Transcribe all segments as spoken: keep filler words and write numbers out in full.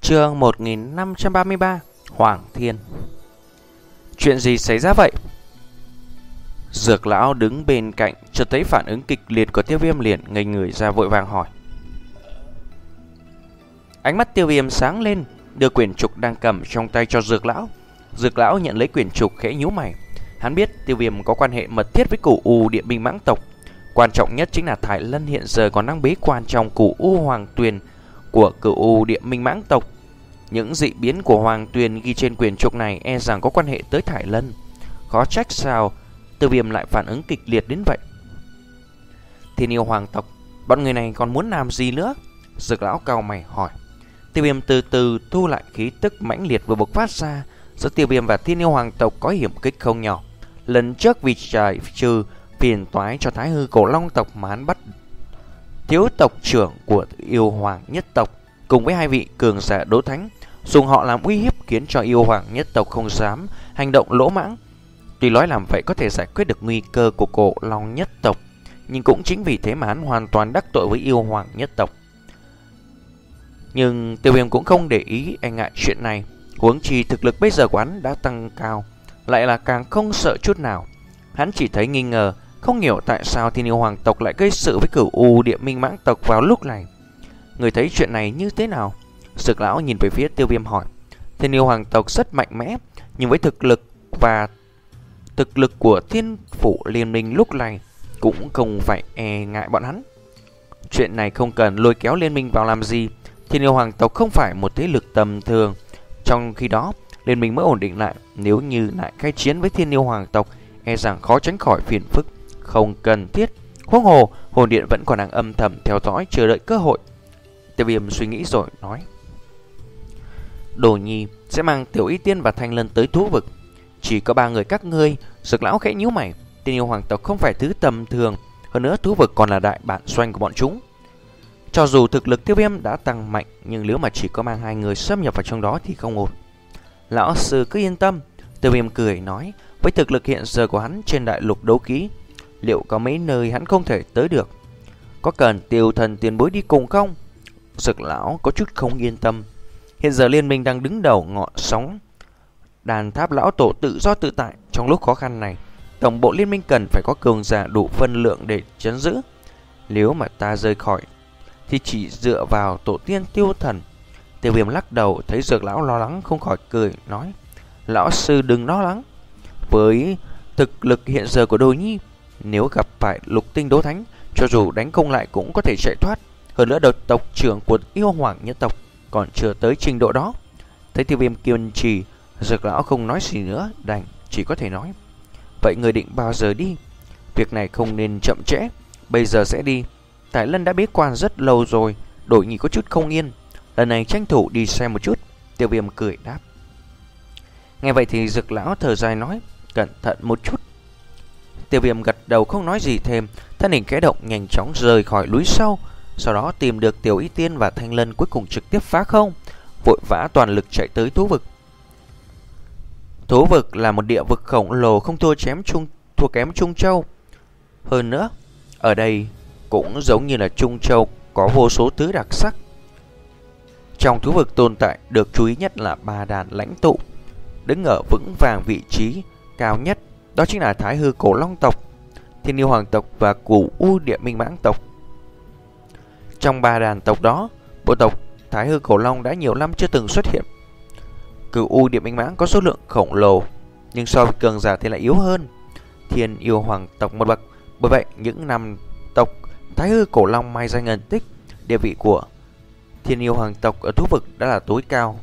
Chương một nghìn năm trăm ba mươi ba. Hoàng Thiên. Chuyện gì xảy ra vậy? Dược lão đứng bên cạnh chợt thấy phản ứng kịch liệt của Tiêu Viêm, liền ngây người ra vội vàng hỏi. Ánh mắt Tiêu Viêm sáng lên, đưa quyển trục đang cầm trong tay cho Dược lão. Dược lão nhận lấy quyển trục khẽ nhíu mày. Hắn biết Tiêu Viêm có quan hệ mật thiết với Cửu U Điện Binh Mãng tộc. Quan trọng nhất chính là Thái Lân hiện giờ còn đang bế quan trong Cửu U Hoàng Tuyền của Cửu U Điện Minh Mãng tộc. Những dị biến của Hoàng Tuyền ghi trên quyển trục này e rằng có quan hệ tới Thái Lân. Khó trách sao Tiêu Viêm lại phản ứng kịch liệt đến vậy. Thiên yêu hoàng tộc, bọn người này còn muốn làm gì nữa? Dược lão cau mày hỏi. Tiêu Viêm từ từ thu lại khí tức mãnh liệt vừa bộc phát ra. Giữa Tiêu Viêm và Thiên yêu hoàng tộc có hiểm kích không nhỏ. Lần trước vì giải trừ phiền toái cho Thái Hư Cổ Long tộc mà hắn bắt thiếu tộc trưởng của yêu hoàng nhất tộc cùng với hai vị cường giả đấu thánh, dùng họ làm uy hiếp khiến cho yêu hoàng nhất tộc không dám hành động lỗ mãng. Tuy nói làm vậy có thể giải quyết được nguy cơ của Cổ Long nhất tộc, nhưng cũng chính vì thế mà hắn hoàn toàn đắc tội với yêu hoàng nhất tộc. Nhưng Tiêu Viêm cũng không để ý e ngại chuyện này, huống chi thực lực bây giờ của hắn đã tăng cao, lại là càng không sợ chút nào. Hắn chỉ thấy nghi ngờ, không hiểu tại sao Thiên yêu hoàng tộc lại gây sự với Cửu U Điện Minh Mãng tộc vào lúc này. Người thấy chuyện này như thế nào? Dược lão nhìn về phía Tiêu Viêm hỏi. Thiên yêu hoàng tộc rất mạnh mẽ, nhưng với thực lực và thực lực của Thiên Phủ Liên Minh lúc này cũng không phải e ngại bọn hắn. Chuyện này không cần lôi kéo liên minh vào làm gì. Thiên yêu hoàng tộc không phải một thế lực tầm thường. Trong khi đó liên minh mới ổn định lại. Nếu như lại khai chiến với Thiên yêu hoàng tộc, e rằng khó tránh khỏi phiền phức không cần thiết. Huống hồ hồn điện vẫn còn đang âm thầm theo dõi chờ đợi cơ hội. Tiêu Viêm suy nghĩ rồi nói. Đồ Nhi sẽ mang Tiểu Y Tiên và Thanh Lân tới thú vực. Chỉ có ba người các ngươi. Dược lão khẽ nhíu mày. Thiên yêu hoàng tộc không phải thứ tầm thường, hơn nữa thú vực còn là đại bản doanh của bọn chúng. Cho dù thực lực Tiêu Viêm đã tăng mạnh, nhưng nếu mà chỉ có mang hai người xâm nhập vào trong đó thì không ổn. Lão sư cứ yên tâm. Tiêu Viêm cười nói. Với thực lực hiện giờ của hắn trên đại lục đấu ký, liệu có mấy nơi hắn không thể tới được? Có cần Tiêu thần tiền bối đi cùng không? Dược lão có chút không yên tâm. Hiện giờ liên minh đang đứng đầu ngọn sóng. Đàn tháp lão tổ tự do tự tại. Trong lúc khó khăn này, tổng bộ liên minh cần phải có cường giả đủ phân lượng để trấn giữ. Nếu mà ta rời khỏi thì chỉ dựa vào tổ tiên Tiêu thần. Tiêu Viêm lắc đầu, thấy Dược lão lo lắng không khỏi cười nói. Lão sư đừng lo lắng. Với thực lực hiện giờ của Đồ Nhi, nếu gặp phải lục tinh đấu thánh, cho dù đánh không lại cũng có thể chạy thoát. Hơn nữa đợt tộc trưởng của yêu hoàng nhất tộc còn chưa tới trình độ đó. Thấy Tiêu Viêm kiên trì, Dược lão không nói gì nữa, đành chỉ có thể nói. Vậy người định bao giờ đi? Việc này không nên chậm trễ. Bây giờ sẽ đi. Thái Lân đã bế quan rất lâu rồi. Đồ Nhi có chút không yên. Lần này tranh thủ đi xem một chút. Tiêu Viêm cười đáp. Nghe vậy thì Dược lão thở dài nói. Cẩn thận một chút. Tiêu Viêm gật đầu không nói gì thêm. Thân hình khẽ động nhanh chóng rời khỏi núi sâu. Sau đó tìm được Tiểu Y Tiên và Thanh Lân, cuối cùng trực tiếp phá không, vội vã toàn lực chạy tới thú vực. Thú vực là một địa vực khổng lồ, không thua chém trung thua kém Trung Châu. Hơn nữa, ở đây cũng giống như là Trung Châu, có vô số thứ đặc sắc. Trong thú vực tồn tại được chú ý nhất là ba đàn lãnh tụ, đứng ở vững vàng vị trí cao nhất, đó chính là Thái Hư Cổ Long tộc, Thiên yêu hoàng tộc và Cửu U Điện Minh Mãng tộc. Trong ba đàn tộc đó, bộ tộc Thái Hư Cổ Long đã nhiều năm chưa từng xuất hiện. Cửu U Điện Minh Mãng có số lượng khổng lồ, nhưng so với cường giả thì lại yếu hơn Thiên yêu hoàng tộc một bậc. Bởi vậy những năm tộc Thái Hư Cổ Long mai danh ẩn tích, địa vị của Thiên yêu hoàng tộc ở thú vực đã là tối cao,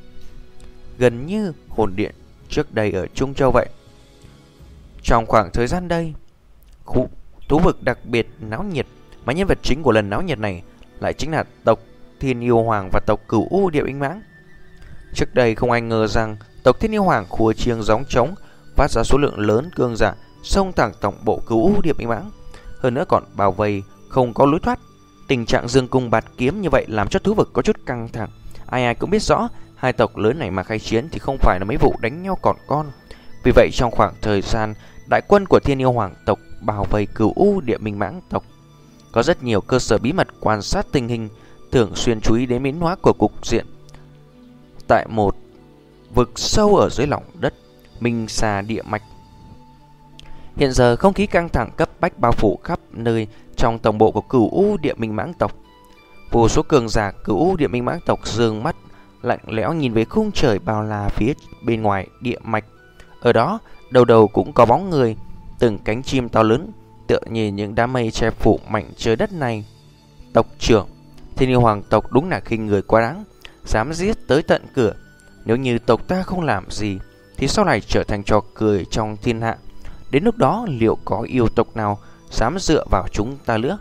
gần như hồn điện trước đây ở Trung Châu vậy. Trong khoảng thời gian đây, khu thú vực đặc biệt náo nhiệt, mà nhân vật chính của lần náo nhiệt này lại chính là tộc Thiên yêu hoàng và tộc Cửu U Điện Minh Mãng. Trước đây không ai ngờ rằng tộc Thiên yêu hoàng khua chiêng gióng trống, phát ra số lượng lớn cường giả xông thẳng tổng bộ Cửu U Điện Minh Mãng, hơn nữa còn bao vây không có lối thoát. Tình trạng dương cung bạt kiếm như vậy làm cho thú vực có chút căng thẳng. Ai ai cũng biết rõ hai tộc lớn này mà khai chiến thì không phải là mấy vụ đánh nhau còn con. Vì vậy trong khoảng thời gian đại quân của Thiên yêu hoàng tộc bao vây Cửu U Điện Minh Mãng tộc, có rất nhiều cơ sở bí mật quan sát tình hình, thường xuyên chú ý đến biến hóa của cục diện. tại một vực sâu ở dưới lòng đất Minh Sa địa mạch. Hiện giờ không khí căng thẳng cấp bách bao phủ khắp nơi trong tổng bộ của Cửu U Địa Minh Mãng tộc. Vô số cường giả Cửu U Địa Minh Mãng tộc dương mắt lạnh lẽo nhìn về khung trời bao la phía bên ngoài địa mạch. Ở đó, đầu đầu cũng có bóng người, từng cánh chim to lớn, tựa như những đám mây che phủ mảnh trời đất này. Tộc trưởng, Thiên Yêu Hoàng tộc đúng là khinh người quá đáng, dám giết tới tận cửa. Nếu như tộc ta không làm gì, thì sau này trở thành trò cười trong thiên hạ. Đến lúc đó liệu có yêu tộc nào dám dựa vào chúng ta nữa?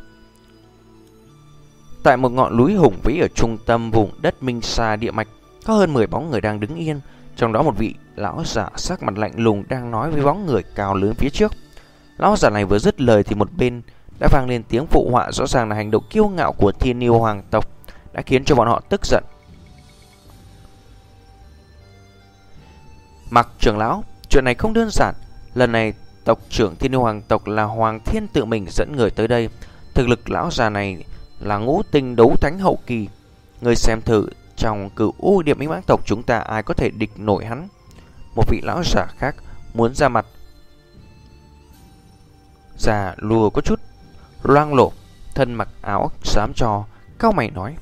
Tại một ngọn núi hùng vĩ ở trung tâm vùng đất Minh Sa địa mạch, có hơn mười bóng người đang đứng yên. Trong đó một vị lão giả sắc mặt lạnh lùng đang nói với bóng người cao lớn phía trước. Lão giả này vừa dứt lời thì một bên đã vang lên tiếng phụ họa, rõ ràng là hành động kiêu ngạo của Thiên Yêu Hoàng tộc đã khiến cho bọn họ tức giận. Mặc trưởng lão, chuyện này không đơn giản. Lần này tộc trưởng Thiên Yêu Hoàng tộc là Hoàng Thiên tự mình dẫn người tới đây. Thực lực lão già này là ngũ tinh đấu thánh hậu kỳ. Người xem thử, trong Cửu U Địa Minh Mãng tộc chúng ta ai có thể địch nổi hắn? Một vị lão giả khác muốn ra mặt, già lùa có chút loang lổ, thân mặc áo xám trò, cau mày nói: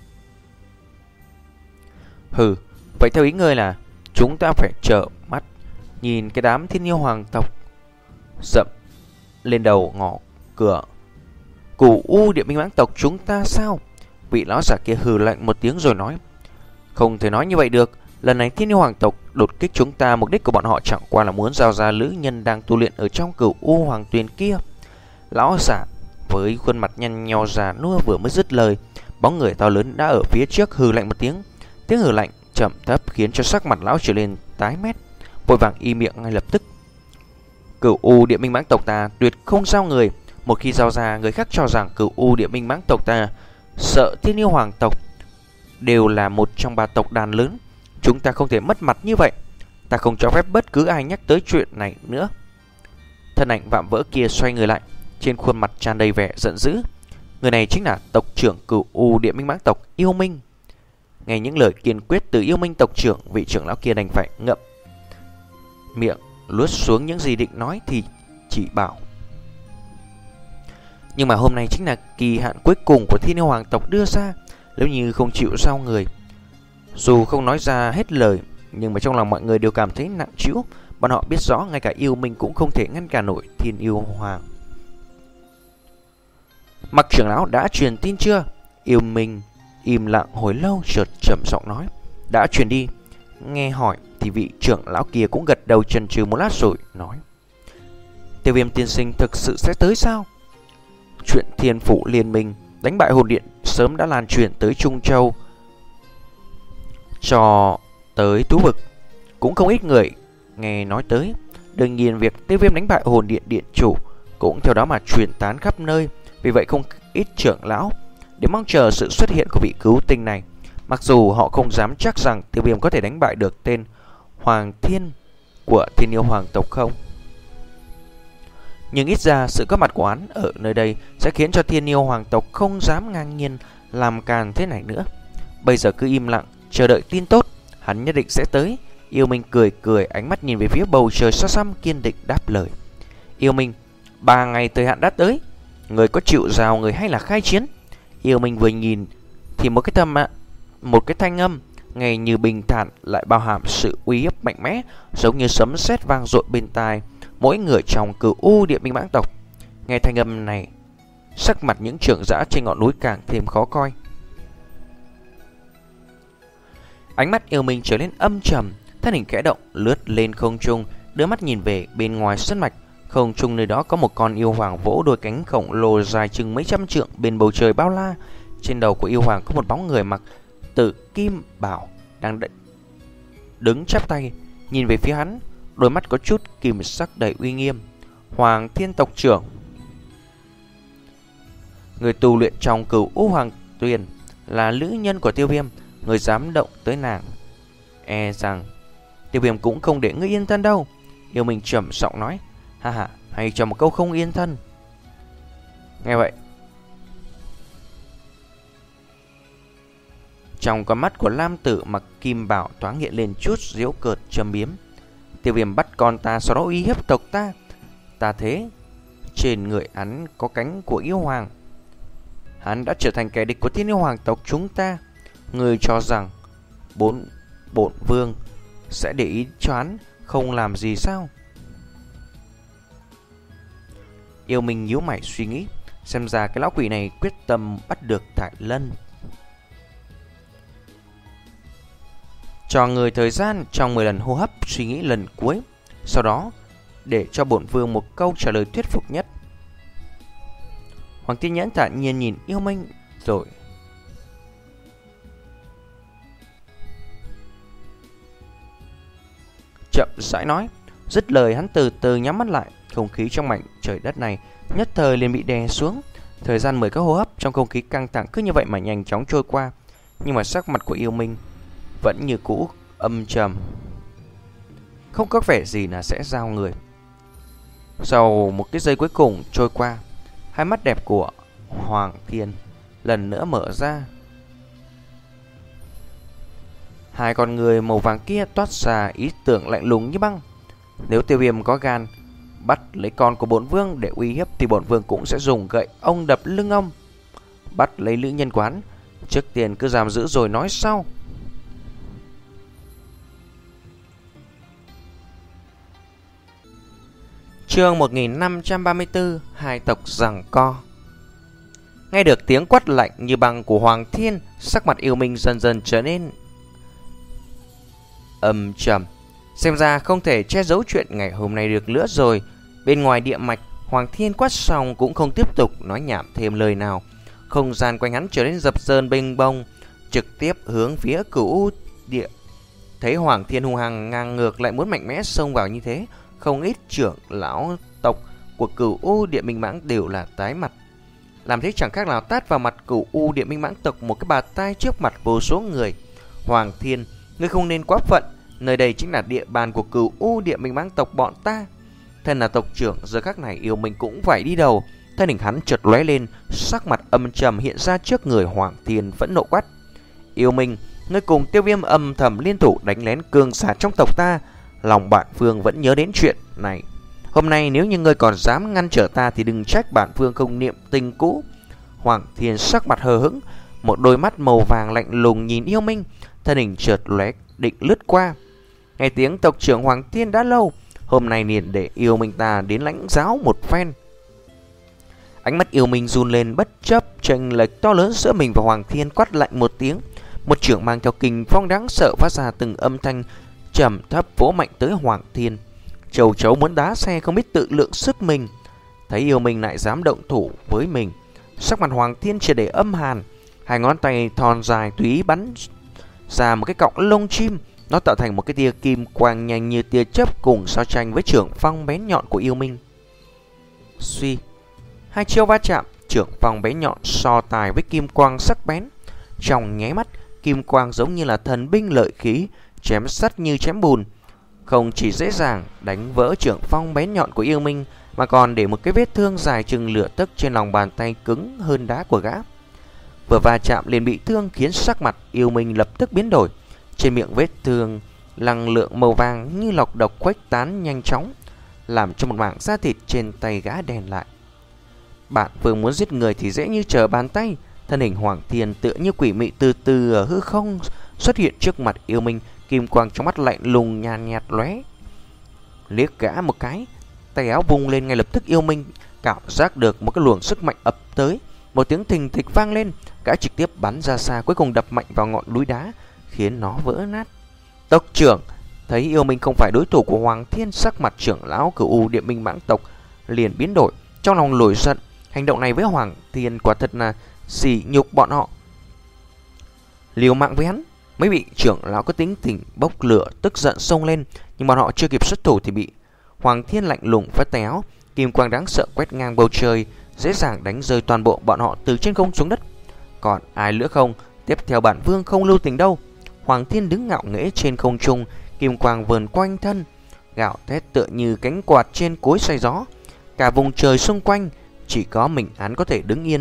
Hừ, vậy theo ý ngươi là chúng ta phải trợ mắt nhìn cái đám Thiên Yêu Hoàng tộc dậm lên đầu ngõ cửa Cửu U Địa Minh Mãng tộc chúng ta sao? Vị lão giả kia hừ lạnh một tiếng rồi nói: Không thể nói như vậy được. Lần này Thiên Yêu Hoàng tộc đột kích chúng ta, mục đích của bọn họ chẳng qua là muốn giao ra nữ nhân đang tu luyện ở trong Cửu U Hoàng Tuyền kia. Lão giả với khuôn mặt nhăn nheo già nua vừa mới dứt lời, bóng người to lớn đã ở phía trước hừ lạnh một tiếng. Tiếng hừ lạnh trầm thấp khiến cho sắc mặt lão trở lên tái mét, vội vàng im miệng ngay lập tức. Cửu U Địa Minh Mãng tộc ta tuyệt không giao người. Một khi giao ra, người khác cho rằng Cửu U Địa Minh Mãng tộc ta sợ Thiên Yêu Hoàng tộc đều là một trong ba tộc đàn lớn. Chúng ta không thể mất mặt như vậy. Ta không cho phép bất cứ ai nhắc tới chuyện này nữa. Thân ảnh vạm vỡ kia xoay người lại, trên khuôn mặt tràn đầy vẻ giận dữ. Người này chính là tộc trưởng Cửu U Địa Minh Mãng tộc Yêu Minh. Nghe những lời kiên quyết từ Yêu Minh tộc trưởng, vị trưởng lão kia đành phải ngậm miệng luốt xuống những gì định nói thì chỉ bảo. Nhưng mà hôm nay chính là kỳ hạn cuối cùng của Thiên Yêu Hoàng tộc đưa ra. Nếu như không chịu giao người, dù không nói ra hết lời, nhưng mà trong lòng mọi người đều cảm thấy nặng trĩu. Bọn họ biết rõ ngay cả Yêu Minh cũng không thể ngăn cản nổi Thiên Yêu Hoàng. Mặc trưởng lão đã truyền tin chưa? Yêu Minh im lặng hồi lâu chợt trầm giọng nói: Đã truyền đi. Nghe hỏi thì vị trưởng lão kia cũng gật đầu chần chừ một lát rồi nói: Tiêu Viêm tiên sinh thực sự sẽ tới sao? Chuyện Thiên Phủ Liên Minh đánh bại hồn điện sớm đã lan truyền tới Trung Châu, cho tới Tú Vực cũng không ít người nghe nói tới. Đương nhiên việc Tiêu Viêm đánh bại hồn điện điện chủ cũng theo đó mà truyền tán khắp nơi. Vì vậy không ít trưởng lão để mong chờ sự xuất hiện của vị cứu tinh này. Mặc dù họ không dám chắc rằng Tiêu Viêm có thể đánh bại được tên Hoàng Thiên của Thiên Yêu Hoàng tộc không, nhưng ít ra sự có mặt của hắn ở nơi đây sẽ khiến cho Thiên Yêu Hoàng tộc không dám ngang nhiên làm càn thế này nữa. Bây giờ cứ im lặng chờ đợi tin tốt, hắn nhất định sẽ tới. Yêu Minh cười cười, ánh mắt nhìn về phía bầu trời xa xăm, kiên định đáp lời: Yêu Minh, ba ngày thời hạn đã tới, người có chịu rào người hay là khai chiến? Yêu Minh vừa nhìn thì một cái thầm ạ, một cái thanh âm nghe như bình thản lại bao hàm sự uy hiếp mạnh mẽ, giống như sấm sét vang dội bên tai mỗi người trong Cửu U Địa Minh Mãng tộc. Nghe thanh âm này, sắc mặt những trưởng giả trên ngọn núi càng thêm khó coi. Ánh mắt Yêu Minh trở nên âm trầm, thân hình khẽ động lướt lên không trung, đưa mắt nhìn về bên ngoài sơn mạch. Không trung nơi đó có một con yêu hoàng vỗ đôi cánh khổng lồ dài chừng mấy trăm trượng bên bầu trời bao la. Trên đầu của yêu hoàng có một bóng người mặc tử kim bào đang đ... đứng chắp tay nhìn về phía hắn, đôi mắt có chút kim sắc đầy uy nghiêm. Hoàng Thiên tộc trưởng, người tu luyện trong Cửu U Hoàng Tuyền, là nữ nhân của Tiêu Viêm. Người dám động tới nàng, e rằng Tiêu Viêm cũng không để ngươi yên thân đâu. Yêu Minh trầm giọng nói: Ha ha, hay cho một câu không yên thân. Nghe vậy, Trong con mắt của Lam Tử mặc kim bảo thoáng hiện lên chút giễu cợt châm biếm. Tiêu Viêm bắt con ta, sau đó uy hiếp tộc ta. Ta thế, trên người hắn có cánh của yêu hoàng. Hắn đã trở thành kẻ địch của thiên yêu hoàng tộc chúng ta. Người cho rằng bốn bổn vương sẽ để ý cho hắn không làm gì sao? Yêu Minh nhíu mày suy nghĩ. Xem ra cái lão quỷ này quyết tâm bắt được Thải Lân. Cho người thời gian trong mười lần hô hấp suy nghĩ lần cuối. Sau đó để cho bổn vương một câu trả lời thuyết phục nhất. Hoàng Thiên Nhẫn thản nhiên nhìn Yêu Minh rồi chậm rãi nói. Dứt lời hắn từ từ nhắm mắt lại. Không khí trong mảnh trời đất này nhất thời liền bị đè xuống. Thời gian mười các hô hấp trong không khí căng thẳng cứ như vậy mà nhanh chóng trôi qua. Nhưng mà sắc mặt của Yêu Minh vẫn như cũ âm trầm, không có vẻ gì là sẽ giao người. Sau một cái giây cuối cùng trôi qua, hai mắt đẹp của Hoàng Thiên lần nữa mở ra. Hai con người màu vàng kia toát ra ý tưởng lạnh lùng như băng. Nếu Tiêu Viêm có gan bắt lấy con của bổn vương để uy hiếp thì bổn vương cũng sẽ dùng gậy ông đập lưng ông. Bắt lấy nữ nhân quán, trước tiên cứ giam giữ rồi nói sau. Chương một nghìn năm trăm ba mươi tư. Hai tộc giằng co. Nghe được tiếng quát lạnh như băng của Hoàng Thiên, sắc mặt Yêu Minh dần dần trở nên âm trầm. Xem ra không thể che giấu chuyện ngày hôm nay được nữa rồi. Bên ngoài địa mạch, Hoàng Thiên quát xong cũng không tiếp tục nói nhảm thêm lời nào. Không gian quanh hắn trở nên dập dờn bênh bông, trực tiếp hướng phía Cửu U địa. Thấy Hoàng Thiên hung hăng ngang ngược lại muốn mạnh mẽ xông vào như thế, không ít trưởng lão tộc của Cửu U Địa Minh Mãng đều là tái mặt. Làm thế chẳng khác nào tát vào mặt Cửu U Địa Minh Mãng tộc một cái bạt tai trước mặt vô số người. Hoàng Thiên, ngươi không nên quá phận, nơi đây chính là địa bàn của Cửu U Địa Minh Mãng tộc bọn ta. Thân là tộc trưởng, giờ khắc này Yêu Minh cũng phải đi đầu. Thân hình hắn chợt lóe lên, sắc mặt âm trầm hiện ra trước người Hoàng Thiên, phẫn nộ quát: Yêu Minh, ngươi cùng Tiêu Viêm âm thầm liên thủ đánh lén cường giả trong tộc ta. Lòng bản vương vẫn nhớ đến chuyện này. Hôm nay nếu như ngươi còn dám ngăn trở ta thì đừng trách bản vương không niệm tình cũ. Hoàng Thiên sắc mặt hờ hững, một đôi mắt màu vàng lạnh lùng nhìn Yêu Minh, thân hình chợt lóe định lướt qua. Nghe tiếng tộc trưởng Hoàng Thiên đã lâu, hôm nay liền để Yêu Minh ta đến lãnh giáo một phen. Ánh mắt Yêu Minh run lên bất chấp chênh lệch to lớn giữa mình và Hoàng Thiên, quát lạnh một tiếng. Một trưởng mang theo kình phong đáng sợ phát ra từng âm thanh trầm thấp vỗ mạnh tới Hoàng Thiên. Châu chấu muốn đá xe không biết tự lượng sức mình. Thấy Yêu Minh lại dám động thủ với mình, sắc mặt Hoàng Thiên chỉ để âm hàn. Hai ngón tay thon dài tùy ý bắn ra một cái cọng lông chim. Nó tạo thành một cái tia kim quang nhanh như tia chớp cùng so tranh với trưởng phong bén nhọn của Yêu Minh. Suy, hai chiêu va chạm, trưởng phong bén nhọn so tài với kim quang sắc bén. Trong nháy mắt, kim quang giống như là thần binh lợi khí, chém sắt như chém bùn. Không chỉ dễ dàng đánh vỡ trưởng phong bén nhọn của Yêu Minh, mà còn để một cái vết thương dài chừng lửa tấc trên lòng bàn tay cứng hơn đá của gã. Vừa va chạm liền bị thương khiến sắc mặt Yêu Minh lập tức biến đổi. Trên miệng vết thương, năng lượng màu vàng như lọc độc khuếch tán nhanh chóng, làm cho một mảng da thịt trên tay gã đen lại. Bạn vừa muốn giết người thì dễ như trở bàn tay. Thân hình Hoàng Thiên tựa như quỷ mị từ từ ở hư không xuất hiện trước mặt Yêu Minh, kim quang trong mắt lạnh lùng nhàn nhạt lóe. Liếc gã một cái, tay áo vung lên, ngay lập tức Yêu Minh cảm giác được một cái luồng sức mạnh ập tới. Một tiếng thình thịch vang lên, gã trực tiếp bắn ra xa, cuối cùng đập mạnh vào ngọn núi đá khiến nó vỡ nát. Tộc trưởng thấy Yêu Minh không phải đối thủ của Hoàng Thiên, sắc mặt trưởng lão Cửu U Địa Minh Mãng tộc liền biến đổi, trong lòng nổi giận. Hành động này với Hoàng Thiên quả thật là sỉ nhục bọn họ. Liều mạng với hắn. Mấy vị trưởng lão có tính tình bốc lửa tức giận xông lên, nhưng bọn họ chưa kịp xuất thủ thì bị Hoàng Thiên lạnh lùng phất tay áo, kim quang đáng sợ quét ngang bầu trời, dễ dàng đánh rơi toàn bộ bọn họ từ trên không xuống đất. Còn ai nữa không? Tiếp theo bản vương không lưu tình đâu. Hoàng Thiên đứng ngạo nghễ trên không trung, kim quang vờn quanh thân, gạo thét tựa như cánh quạt trên cối xoay gió. Cả vùng trời xung quanh chỉ có mình hắn có thể đứng yên,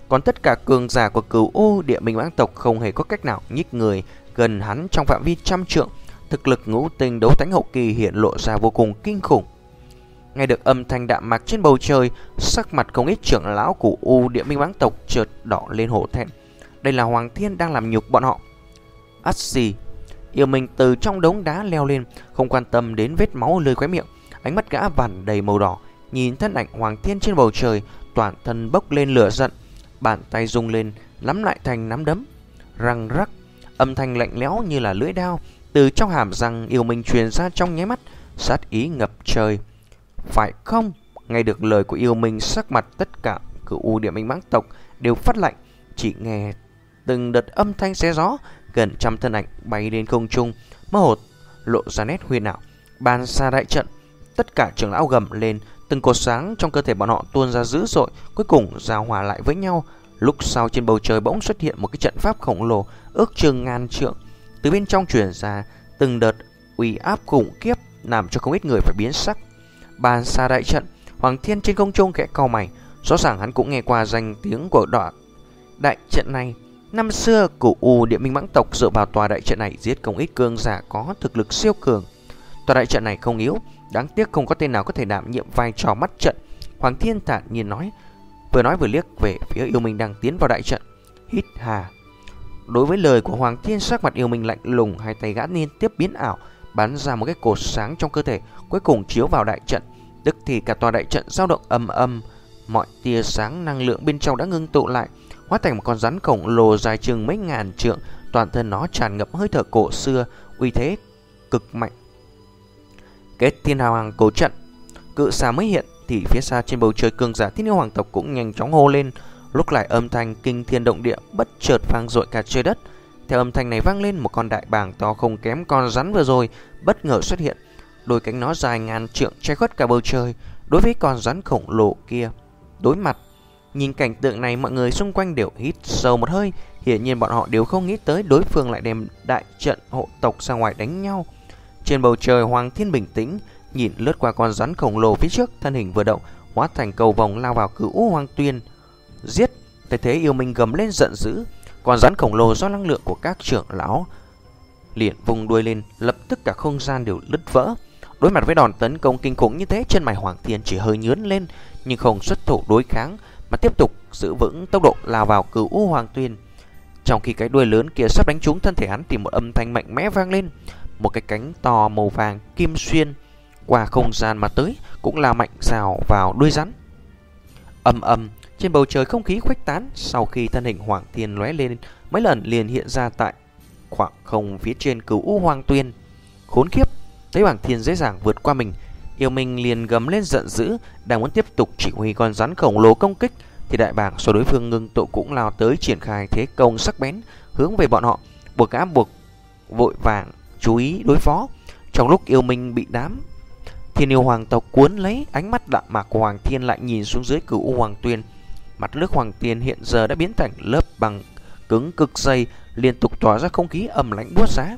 Còn tất cả cường giả của Cửu U Địa Minh Mãng tộc không hề có cách nào nhích người gần hắn trong phạm vi trăm trượng. Thực lực ngũ tinh đấu thánh hậu kỳ hiện lộ ra vô cùng kinh khủng. Nghe được âm thanh đạm mạc trên bầu trời, sắc mặt không ít trưởng lão của U Địa Minh Mãng tộc chợt đỏ lên hổ thẹn. Đây là Hoàng Thiên đang làm nhục bọn họ. Ắt xì, Yêu Minh từ trong đống đá leo lên, không quan tâm đến vết máu lơi khóe miệng, ánh mắt gã vằn đầy màu đỏ, nhìn thân ảnh Hoàng Thiên trên bầu trời, toàn thân bốc lên lửa giận, bàn tay rung lên, nắm lại thành nắm đấm, răng rắc, âm thanh lạnh lẽo như là lưỡi dao từ trong hàm răng Yêu Minh truyền ra trong nháy mắt, sát ý ngập trời. Phải không? Nghe được lời của Yêu Minh, sắc mặt tất cả Cửu U Địa Minh Mãng tộc đều phát lạnh, chỉ nghe từng đợt âm thanh xé gió, gần trăm thân ảnh bay lên không trung, mơ hồ lộ ra nét huyền ảo. Bàn xa đại trận, tất cả trưởng lão gầm lên, từng cột sáng trong cơ thể bọn họ tuôn ra dữ dội, cuối cùng giao hòa lại với nhau. Lúc sau trên bầu trời bỗng xuất hiện một cái trận pháp khổng lồ, ước chừng ngàn trượng, từ bên trong truyền ra từng đợt uy áp khủng khiếp, làm cho không ít người phải biến sắc. Bàn xa đại trận, Hoàng Thiên trên không trung khẽ cau mày, rõ ràng hắn cũng nghe qua danh tiếng của đoạn đại trận này. Năm xưa, Cửu U Địa Minh Mãng tộc dựa vào tòa đại trận này giết không ít cường giả có thực lực siêu cường. Tòa đại trận này không yếu, đáng tiếc không có tên nào có thể đảm nhiệm vai trò mắt trận. Hoàng Thiên thản nhiên nói, vừa nói vừa liếc về phía Yêu Minh đang tiến vào đại trận. Hít hà. Đối với lời của Hoàng Thiên, sắc mặt Yêu Minh lạnh lùng, hai tay gã liên tiếp biến ảo, bắn ra một cái cột sáng trong cơ thể, cuối cùng chiếu vào đại trận. Tức thì cả tòa đại trận dao động ầm ầm, mọi tia sáng năng lượng bên trong đã ngưng tụ lại, hóa thành một con rắn khổng lồ dài chừng mấy ngàn trượng, toàn thân nó tràn ngập hơi thở cổ xưa, uy thế cực mạnh. Kết Thiên Hào Hoàng cổ trận, cự xà mới hiện thì phía xa trên bầu trời, cường giả Thiên Yêu Hoàng tộc cũng nhanh chóng hô lên. Lúc lại âm thanh kinh thiên động địa bất chợt vang dội cả trời đất. Theo âm thanh này vang lên, một con đại bàng to không kém con rắn vừa rồi bất ngờ xuất hiện, đôi cánh nó dài ngàn trượng che khuất cả bầu trời. Đối với con rắn khổng lồ kia đối mặt, nhìn cảnh tượng này, mọi người xung quanh đều hít sâu một hơi. Hiển nhiên bọn họ đều không nghĩ tới đối phương lại đem đại trận hộ tộc ra ngoài đánh nhau. Trên bầu trời, Hoàng Thiên bình tĩnh nhìn lướt qua con rắn khổng lồ phía trước, thân hình vừa động, hóa thành cầu vồng lao vào Cửu U Hoàng Tuyên. Giết! Thấy thế, Yêu Minh gầm lên giận dữ. Con rắn khổng lồ do năng lượng của các trưởng lão liền vùng đuôi lên, lập tức cả không gian đều đứt vỡ. Đối mặt với đòn tấn công kinh khủng như thế, chân mày Hoàng Thiên chỉ hơi nhướng lên, nhưng không xuất thủ đối kháng, mà tiếp tục giữ vững tốc độ lao vào Cửu U Hoàng Tuyên. Trong khi cái đuôi lớn kia sắp đánh trúng thân thể hắn thì một âm thanh mạnh mẽ vang lên, một cái cánh to màu vàng kim xuyên qua không gian mà tới, cũng là mạnh rào vào đuôi rắn. Ầm ầm, trên bầu trời không khí khuếch tán, sau khi thân hình Hoàng Thiên lóe lên mấy lần liền hiện ra tại khoảng không phía trên Cửu U Hoàng Tuyên. Khốn kiếp, thấy Hoàng Thiên dễ dàng vượt qua mình, Yêu Minh liền gầm lên giận dữ, đang muốn tiếp tục chỉ huy con rắn khổng lồ công kích, thì đại bàng số đối phương ngưng tụ cũng lao tới, triển khai thế công sắc bén hướng về bọn họ, buộc gã buộc vội vàng chú ý đối phó. Trong lúc Yêu Minh bị đám Thiên Yêu Hoàng tộc cuốn lấy, ánh mắt đạm mạc của Hoàng Thiên lại nhìn xuống dưới Cửu U Hoàng Tuyên. Mặt nước Hoàng Thiên hiện giờ đã biến thành lớp bằng cứng cực dày, liên tục tỏa ra không khí ẩm lạnh buốt giá.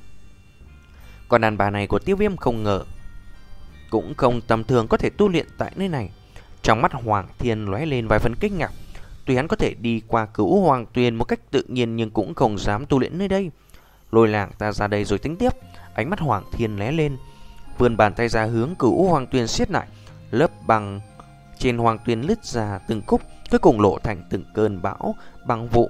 Còn đàn bà này của Tiêu Viêm không ngờ cũng không tầm thường có thể tu luyện tại nơi này. Trong mắt Hoàng Thiên lóe lên vài phần kinh ngạc. Tuy hắn có thể đi qua Cửu Hoàng Tuyên một cách tự nhiên, nhưng cũng không dám tu luyện nơi đây. Lôi làng ta ra đây rồi tính tiếp. Ánh mắt Hoàng Thiên lóe lên, vươn bàn tay ra hướng Cửu Hoàng Tuyên siết lại. Lớp băng trên Hoàng Tuyên lướt ra từng khúc, cuối cùng lộ thành từng cơn bão băng vụ.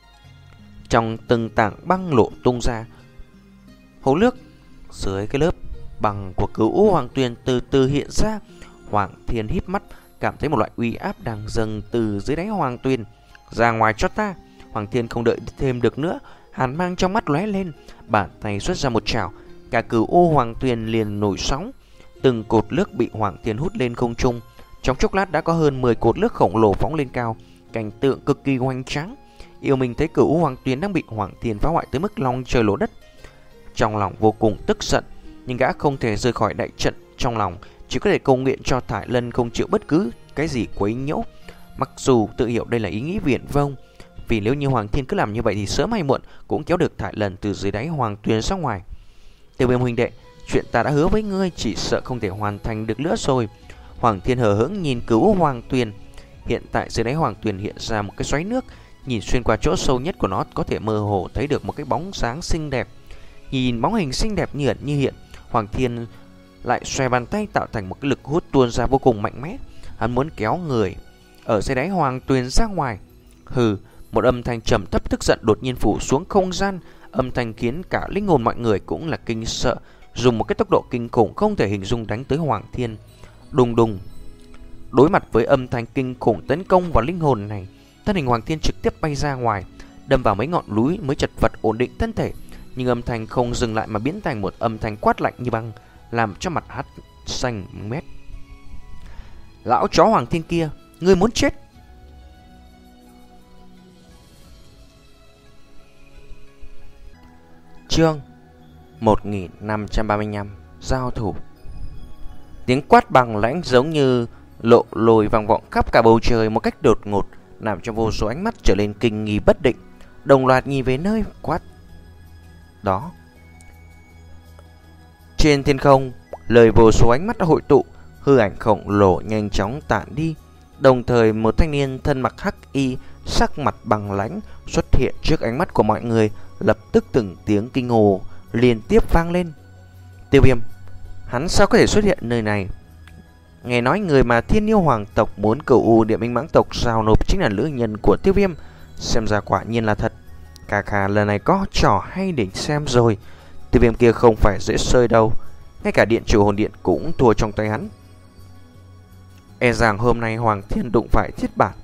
Trong từng tảng băng lộ tung ra, hồ nước dưới cái lớp băng của Cửu Hoàng Tuyên từ từ hiện ra. Hoàng Thiên híp mắt, cảm thấy một loại uy áp đang dâng từ dưới đáy Hoàng Tuyên. Ra ngoài cho ta! Hoàng Thiên không đợi thêm được nữa, hàn mang trong mắt lóe lên, bàn tay xuất ra một chảo, cả Cửu U Hoàng Tuyên liền nổi sóng. Từng cột nước bị Hoàng Thiên hút lên không trung. Trong chốc lát đã có hơn mười cột nước khổng lồ phóng lên cao, cảnh tượng cực kỳ hoành tráng. Yêu Minh thấy Cửu U Hoàng Tuyên đang bị Hoàng Thiên phá hoại tới mức long trời lỗ đất, trong lòng vô cùng tức giận, nhưng gã không thể rời khỏi đại trận. Trong lòng chỉ có thể cầu nguyện cho Thải Lân không chịu bất cứ cái gì quấy nhiễu, mặc dù tự hiểu đây là ý nghĩ viển vông. Vì nếu như Hoàng Thiên cứ làm như vậy thì sớm hay muộn cũng kéo được Thải Lân từ dưới đáy Hoàng Tuyên ra ngoài. Tiêu Viêm huynh đệ, chuyện ta đã hứa với ngươi chỉ sợ không thể hoàn thành được nữa rồi. Hoàng Thiên hờ hững nhìn Cửu Hoàng Tuyên. Hiện tại dưới đáy Hoàng Tuyên hiện ra một cái xoáy nước, Nhìn xuyên qua chỗ sâu nhất của nó, có thể mơ hồ thấy được một cái bóng sáng xinh đẹp. Nhìn bóng hình xinh đẹp như ẩn như hiện, Hoàng Thiên lại xòe bàn tay tạo thành một cái lực hút tuôn ra vô cùng mạnh mẽ. Hắn muốn kéo người ở dưới đáy hoàng tuyền ra ngoài. Hừ, một âm thanh trầm thấp tức giận đột nhiên phủ xuống không gian. Âm thanh khiến cả linh hồn mọi người cũng là kinh sợ, dùng một cái tốc độ kinh khủng không thể hình dung đánh tới Hoàng Thiên. Đùng đùng. Đối mặt với âm thanh kinh khủng tấn công vào linh hồn này, thân hình Hoàng Thiên trực tiếp bay ra ngoài, đâm vào mấy ngọn núi mới chật vật ổn định thân thể. Nhưng âm thanh không dừng lại mà biến thành một âm thanh quát lạnh như băng, làm cho mặt hắn xanh mét. Lão chó Hoàng Thiên kia, ngươi muốn chết? Chương một nghìn năm trăm ba mươi lăm. Giao thủ. Tiếng quát bằng lãnh giống như lộ lồi vang vọng khắp cả bầu trời một cách đột ngột, làm cho vô số ánh mắt trở lên kinh nghi bất định, đồng loạt nhìn về nơi quát đó. Trên thiên không, lời vô số ánh mắt đã hội tụ, hư ảnh khổng lồ nhanh chóng tản đi. Đồng thời một thanh niên thân mặc hắc y, sắc mặt bằng lãnh xuất hiện trước ánh mắt của mọi người. Lập tức từng tiếng kinh hồ liên tiếp vang lên. Tiêu Viêm, hắn sao có thể xuất hiện nơi này? Nghe nói người mà Thiên Yêu Hoàng tộc muốn cửu U Địa Minh Mãng tộc giao nộp chính là nữ nhân của Tiêu Viêm. Xem ra quả nhiên là thật. Cà cà lần này có trò hay để xem rồi. Tiêu Viêm kia không phải dễ sơi đâu. Ngay cả điện chủ hồn điện cũng thua trong tay hắn. E rằng hôm nay Hoàng Thiên đụng phải thiết bản.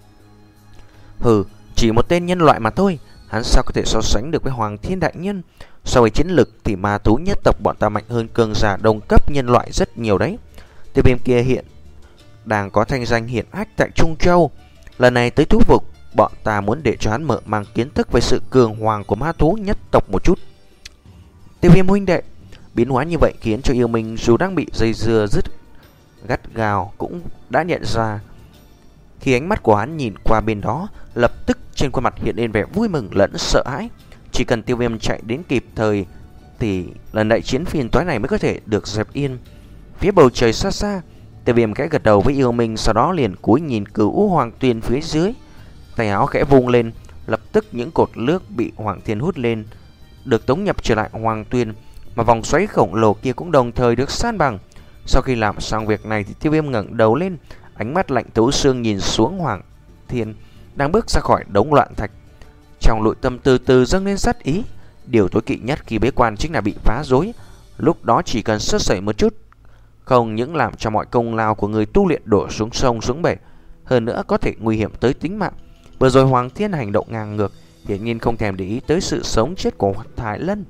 Hừ, chỉ một tên nhân loại mà thôi, hắn sao có thể so sánh được với Hoàng Thiên đại nhân? So với chiến lực thì ma thú nhất tộc bọn ta mạnh hơn cường giả đồng cấp nhân loại rất nhiều đấy. Tiêu Viêm kia hiện đang có thanh danh hiển hách tại Trung Châu. Lần này tới thú vực, bọn ta muốn để cho hắn mở mang kiến thức về sự cường hoàng của ma thú nhất tộc một chút. Tiêu Viêm huynh đệ, biến hóa như vậy khiến cho yêu minh dù đang bị dây dưa dứt gắt gào cũng đã nhận ra. Khi ánh mắt của hắn nhìn qua bên đó, lập tức trên khuôn mặt hiện lên vẻ vui mừng lẫn sợ hãi. Chỉ cần Tiêu Viêm chạy đến kịp thời thì lần đại chiến phiền toái này mới có thể được dẹp yên. Phía bầu trời xa xa, Tiêu Viêm khẽ gật đầu với yêu minh, sau đó liền cúi nhìn Cửu Hoàng Tuyền phía dưới. Tay áo khẽ vung lên, lập tức những cột nước bị Hoàng Thiên hút lên được tống nhập trở lại Hoàng Tuyền, mà vòng xoáy khổng lồ kia cũng đồng thời được san bằng. Sau khi làm xong việc này thì Tiêu Viêm ngẩng đầu lên, ánh mắt lạnh thấu xương nhìn xuống Hoàng Thiên đang bước ra khỏi đống loạn thạch. Trong nội tâm từ từ dâng lên sát ý. Điều tối kỵ nhất khi bế quan chính là bị phá rối. Lúc đó chỉ cần sơ sẩy một chút, không những làm cho mọi công lao của người tu luyện đổ xuống sông xuống bể, hơn nữa có thể nguy hiểm tới tính mạng. Vừa rồi Hoàng Thiên hành động ngang ngược, hiển nhiên không thèm để ý tới sự sống chết của Thái Lân.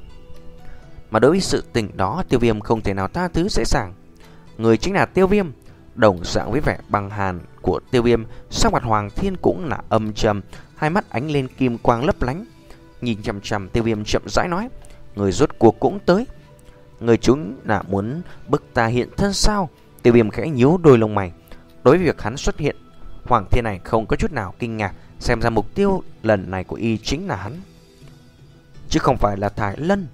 Mà đối với sự tình đó, Tiêu Viêm không thể nào tha thứ dễ dàng. Người chính là Tiêu Viêm. Đồng dạng với vẻ băng hàn của Tiêu Viêm, sắc mặt Hoàng Thiên cũng là âm trầm, hai mắt ánh lên kim quang lấp lánh. Nhìn chằm chằm Tiêu Viêm chậm rãi nói: người rốt cuộc cũng tới. Người chúng là muốn bức ta hiện thân sao? Tiêu Viêm khẽ nhíu đôi lông mày. Đối với việc hắn xuất hiện, Hoàng Thiên này không có chút nào kinh ngạc. Xem ra mục tiêu lần này của y chính là hắn, chứ không phải là Thái Lân.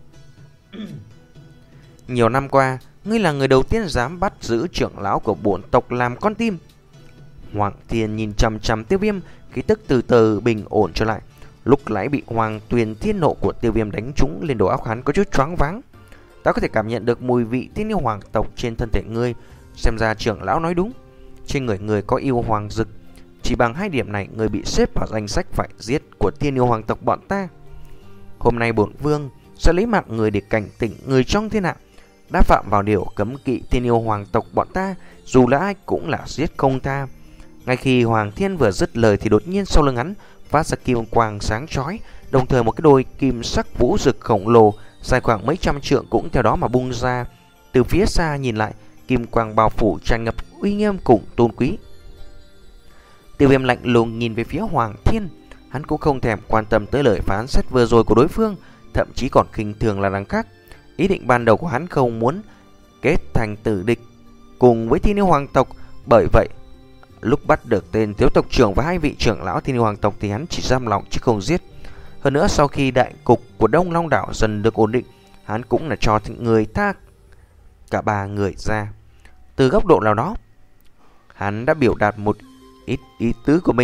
Nhiều năm qua, ngươi là người đầu tiên dám bắt giữ trưởng lão của bổn tộc làm con tim. Hoàng Thiên nhìn chằm chằm Tiêu Viêm, khí tức từ từ bình ổn trở lại. Lúc nãy bị Hoàng Tuyền thiên nộ của Tiêu Viêm đánh trúng lên đầu óc hắn có chút choáng váng. Ta có thể cảm nhận được mùi vị thiên yêu hoàng tộc trên thân thể ngươi. Xem ra trưởng lão nói đúng, trên người người có yêu hoàng dực. Chỉ bằng hai điểm này, người bị xếp vào danh sách phải giết của thiên yêu hoàng tộc bọn ta. Hôm nay bổn vương sẽ lấy mạng người để cảnh tỉnh người trong thiên hạ. Đã phạm vào điều cấm kỵ thiên yêu hoàng tộc bọn ta, dù là ai cũng là giết không tha. Ngay khi Hoàng Thiên vừa dứt lời thì đột nhiên sau lưng hắn phát ra kim quang sáng chói, đồng thời một cái đôi kim sắc vũ rực khổng lồ dài khoảng mấy trăm trượng cũng theo đó mà bung ra. Từ phía xa nhìn lại, kim quang bao phủ tràn ngập uy nghiêm cùng tôn quý. Tiêu Viêm lạnh lùng nhìn về phía Hoàng Thiên, hắn cũng không thèm quan tâm tới lời phán xét vừa rồi của đối phương, thậm chí còn khinh thường là đằng khác. Ý định ban đầu của hắn không muốn kết thành tử địch cùng với thiên yêu hoàng tộc, bởi vậy lúc bắt được tên thiếu tộc trưởng và hai vị trưởng lão thiên yêu hoàng tộc thì hắn chỉ giam lòng chứ không giết. Hơn nữa sau khi đại cục của Đông Long đảo dần được ổn định, hắn cũng là cho người tha cả ba người ra. Từ góc độ nào đó, hắn đã biểu đạt một ít ý tứ của mình.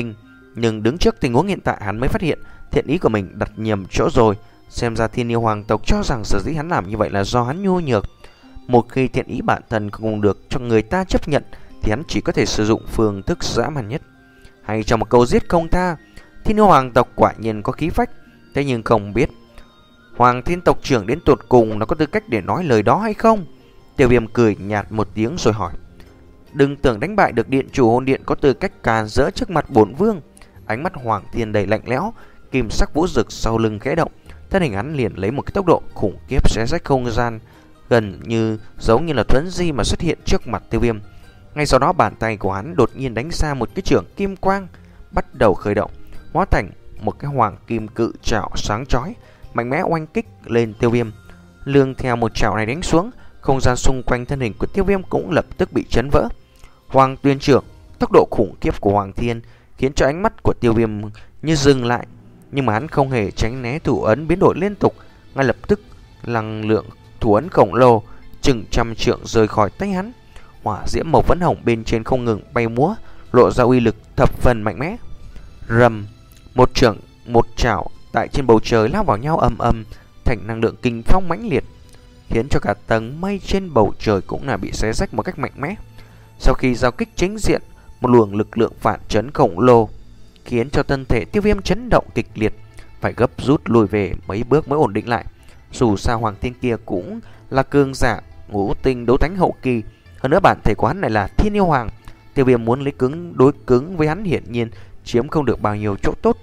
Nhưng đứng trước tình huống hiện tại, hắn mới phát hiện thiện ý của mình đặt nhầm chỗ rồi. Xem ra Thiên Yêu Hoàng tộc cho rằng sở dĩ hắn làm như vậy là do hắn nhu nhược. Một khi thiện ý bản thân không được cho người ta chấp nhận thì hắn chỉ có thể sử dụng phương thức dã man nhất. Hay trong một câu giết không tha, Thiên Yêu Hoàng tộc quả nhiên có khí phách. Thế nhưng không biết Hoàng Thiên tộc trưởng đến tột cùng nó có tư cách để nói lời đó hay không? Tiêu Viêm cười nhạt một tiếng rồi hỏi: đừng tưởng đánh bại được điện chủ hồn điện có tư cách càn rỡ trước mặt bổn vương. Ánh mắt Hoàng Thiên đầy lạnh lẽo, kim sắc vũ rực sau lưng khẽ động, thân hình hắn liền lấy một cái tốc độ khủng khiếp xé rách không gian, gần như giống như là thuấn di mà xuất hiện trước mặt Tiêu Viêm. Ngay sau đó bàn tay của hắn đột nhiên đánh ra một cái chưởng kim quang, bắt đầu khởi động, hóa thành một cái hoàng kim cự trảo sáng chói, mạnh mẽ oanh kích lên Tiêu Viêm. Lương theo một trảo này đánh xuống, không gian xung quanh thân hình của Tiêu Viêm cũng lập tức bị chấn vỡ. Hoàng Tuyên trưởng, tốc độ khủng khiếp của Hoàng Thiên khiến cho ánh mắt của Tiêu Viêm như dừng lại, nhưng mà hắn không hề tránh né thủ ấn biến đổi liên tục. Ngay lập tức năng lượng thủ ấn khổng lồ chừng trăm trượng rời khỏi tay hắn. Hỏa diễm màu phấn hồng bên trên không ngừng bay múa, lộ ra uy lực thập phần mạnh mẽ. Rầm, một trưởng một chảo tại trên bầu trời lao vào nhau ầm ầm, thành năng lượng kình phong mãnh liệt, khiến cho cả tầng mây trên bầu trời cũng là bị xé rách một cách mạnh mẽ. Sau khi giao kích chính diện, một luồng lực lượng phản chấn khổng lồ khiến cho thân thể Tiêu Viêm chấn động kịch liệt, phải gấp rút lùi về mấy bước mới ổn định lại. Dù sao Hoàng Thiên kia cũng là cường giả ngũ tinh đấu thánh hậu kỳ, hơn nữa bản thể của hắn này là Thiên Yêu Hoàng. Tiêu Viêm muốn lấy cứng đối cứng với hắn hiển nhiên chiếm không được bao nhiêu chỗ tốt.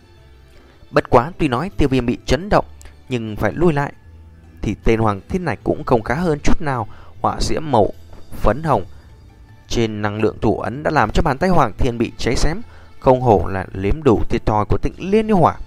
Bất quá tuy nói Tiêu Viêm bị chấn động, nhưng phải lui lại thì tên Hoàng Thiên này cũng không khá hơn chút nào. Hỏa diễm màu phấn hồng trên năng lượng thủ ấn đã làm cho bàn tay Hoàng Thiên bị cháy xém, không hổ là liếm đủ thiệt thòi của Tịnh Liên Yêu Hỏa.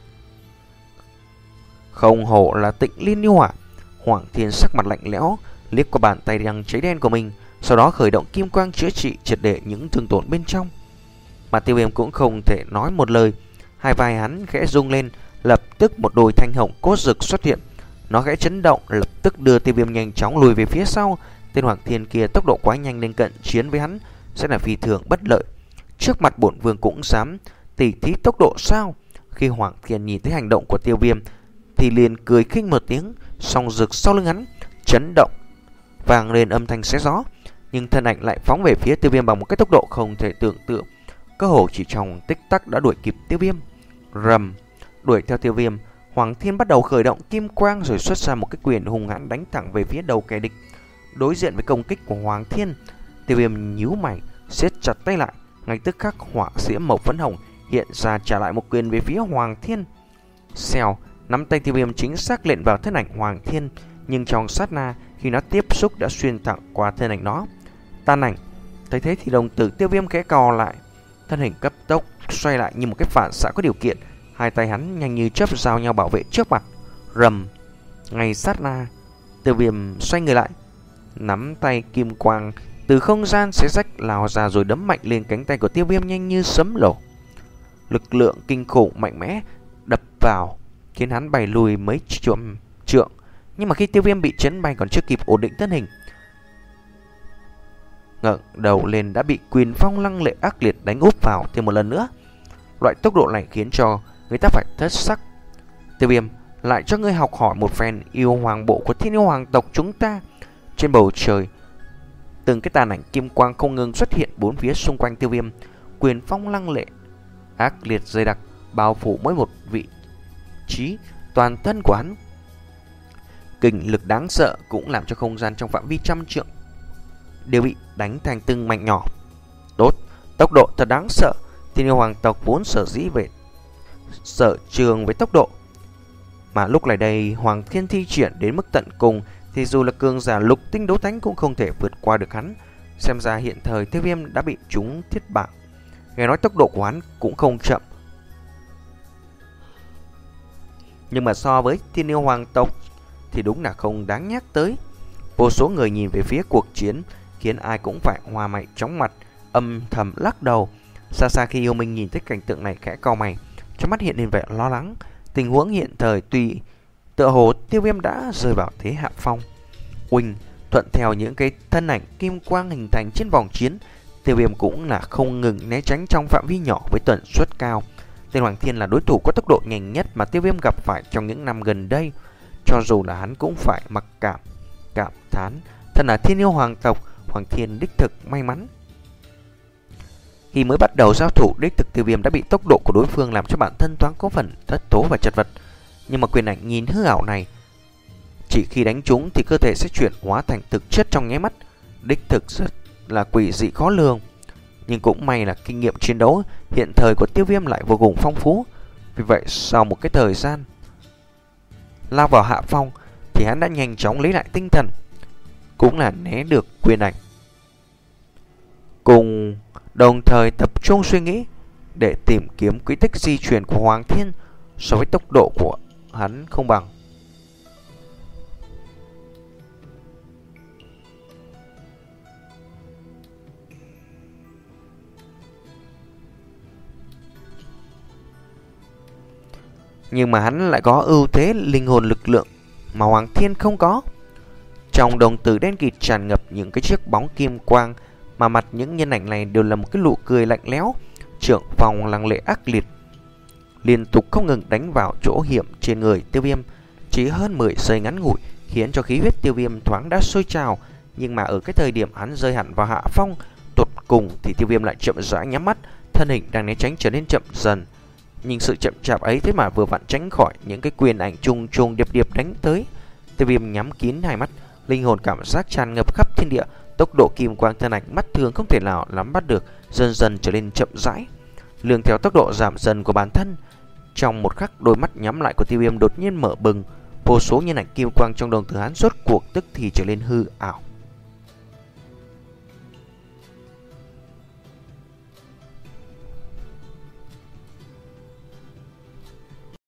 Không hổ là Tịnh Liên Yêu Hỏa. Hoàng Thiên sắc mặt lạnh lẽo, liếc qua bàn tay đang cháy đen của mình, sau đó khởi động kim quang chữa trị triệt để những thương tổn bên trong. Mà Tiêu Viêm cũng không thể nói một lời, hai vai hắn khẽ rung lên, lập tức một đôi thanh hồng cốt rực xuất hiện. Nó khẽ chấn động, lập tức đưa Tiêu Viêm nhanh chóng lùi về phía sau. Tên Hoàng Thiên kia tốc độ quá nhanh nên cận chiến với hắn sẽ là phi thường bất lợi. Trước mặt bổn vương cũng dám tỉ thí tốc độ sao? Khi Hoàng Thiên nhìn thấy hành động của Tiêu Viêm thì liền cười khinh một tiếng, song rực sau lưng hắn chấn động, vang lên âm thanh xé gió, nhưng thân ảnh lại phóng về phía Tiêu Viêm bằng một cái tốc độ không thể tưởng tượng, cơ hồ chỉ trong tích tắc đã đuổi kịp Tiêu Viêm. Rầm, đuổi theo Tiêu Viêm, Hoàng Thiên bắt đầu khởi động kim quang rồi xuất ra một cái quyền hung hãn đánh thẳng về phía đầu kẻ địch. Đối diện với công kích của Hoàng Thiên, Tiêu Viêm nhíu mày, siết chặt tay lại. Ngay tức khắc hỏa diễm màu phấn hồng hiện ra trả lại một quyền về phía Hoàng Thiên. Xèo, nắm tay Tiêu Viêm chính xác lệnh vào thân ảnh Hoàng Thiên, nhưng trong sát na khi nó tiếp xúc đã xuyên thẳng qua thân ảnh nó. Tan ảnh. Thấy thế thì đồng tử Tiêu Viêm khẽ co lại, thân hình cấp tốc xoay lại như một cái phản xạ có điều kiện. Hai tay hắn nhanh như chớp giao nhau bảo vệ trước mặt. Rầm, ngay sát na, Tiêu Viêm xoay người lại, nắm tay kim quang từ không gian xé rách lao ra rồi đấm mạnh lên cánh tay của Tiêu Viêm nhanh như sấm nổ. Lực lượng kinh khủng mạnh mẽ đập vào khiến hắn bay lùi mấy trượng trượng. Nhưng mà khi Tiêu Viêm bị chấn bay còn chưa kịp ổn định thân hình, ngẩng đầu lên đã bị quyền phong lăng lệ ác liệt đánh úp vào thêm một lần nữa. Loại tốc độ này khiến cho người ta phải thất sắc. Tiêu Viêm, lại cho ngươi học hỏi một phen yêu hoàng bộ của Thiên Yêu Hoàng tộc chúng ta. Trên bầu trời, từng cái tàn ảnh kim quang không ngừng xuất hiện bốn phía xung quanh Tiêu Viêm. Quyền phong lăng lệ ác liệt dày đặc bao phủ mỗi một vị trí toàn thân của hắn. Kình lực đáng sợ cũng làm cho không gian trong phạm vi trăm trượng đều bị đánh thành từng mảnh nhỏ. Tốt, tốc độ thật đáng sợ. Thiên Yêu Hoàng tộc vốn sở dĩ về sở trường với tốc độ, mà lúc này đây Hoàng Thiên thi triển đến mức tận cùng thì dù là cường giả lục tinh đấu thánh cũng không thể vượt qua được hắn. Xem ra hiện thời Tiêu Viêm đã bị trúng thiết bảng. Nghe nói tốc độ của hắn cũng không chậm, nhưng mà so với Thiên Yêu Hoàng tộc thì đúng là không đáng nhắc tới. Vô số người nhìn về phía cuộc chiến khiến ai cũng phải hoa mày chóng mặt, âm thầm lắc đầu. Xa xa khi Yêu Minh nhìn thấy cảnh tượng này khẽ cau mày, trong mắt hiện lên vẻ lo lắng. Tình huống hiện thời tuy tựa hồ Tiêu Viêm đã rơi vào thế hạ phong. Uỳnh, thuận theo những cái thân ảnh kim quang hình thành trên vòng chiến, Tiêu Viêm cũng là không ngừng né tránh trong phạm vi nhỏ với tần suất cao. Tên Hoàng Thiên là đối thủ có tốc độ nhanh nhất mà Tiêu Viêm gặp phải trong những năm gần đây. Cho dù là hắn cũng phải mặc cảm, cảm thán, thân là thiên yêu hoàng tộc, Hoàng Thiên đích thực may mắn. Khi mới bắt đầu giao thủ, đích thực Tiêu Viêm đã bị tốc độ của đối phương làm cho bản thân thoáng có phần thất thố và chật vật. Nhưng mà quyền ảnh nhìn hư ảo này, chỉ khi đánh trúng thì cơ thể sẽ chuyển hóa thành thực chất trong nháy mắt, đích thực rất là quỷ dị khó lường. Nhưng cũng may là kinh nghiệm chiến đấu hiện thời của Tiêu Viêm lại vô cùng phong phú. Vì vậy sau một cái thời gian lao vào hạ phong thì hắn đã nhanh chóng lấy lại tinh thần, cũng là né được quyền ảnh, cùng đồng thời tập trung suy nghĩ để tìm kiếm quy tích di chuyển của Hoàng Thiên. So với tốc độ của hắn không bằng, nhưng mà hắn lại có ưu thế linh hồn lực lượng mà Hoàng Thiên không có. Trong đồng tử đen kịt tràn ngập những cái chiếc bóng kim quang, mà mặt những nhân ảnh này đều là một cái nụ cười lạnh lẽo, trưởng phòng lăng lệ ác liệt, liên tục không ngừng đánh vào chỗ hiểm trên người Tiêu Viêm. Chỉ hơn mười giây ngắn ngủi khiến cho khí huyết Tiêu Viêm thoáng đã sôi trào. Nhưng mà ở cái thời điểm hắn rơi hẳn vào hạ phong tột cùng thì Tiêu Viêm lại chậm rãi nhắm mắt, thân hình đang né tránh trở nên chậm dần. Nhưng sự chậm chạp ấy thế mà vừa vặn tránh khỏi những cái quyền ảnh trùng trùng điệp điệp đánh tới. Tiêu Viêm nhắm kín hai mắt, linh hồn cảm giác tràn ngập khắp thiên địa. Tốc độ kim quang thân ảnh mắt thường không thể nào nắm bắt được dần dần trở nên chậm rãi, lường theo tốc độ giảm dần của bản thân. Trong một khắc, đôi mắt nhắm lại của Tiêu Viêm đột nhiên mở bừng, vô số nhân ảnh kim quang trong đồng tử hắn rốt cuộc tức thì trở nên hư ảo.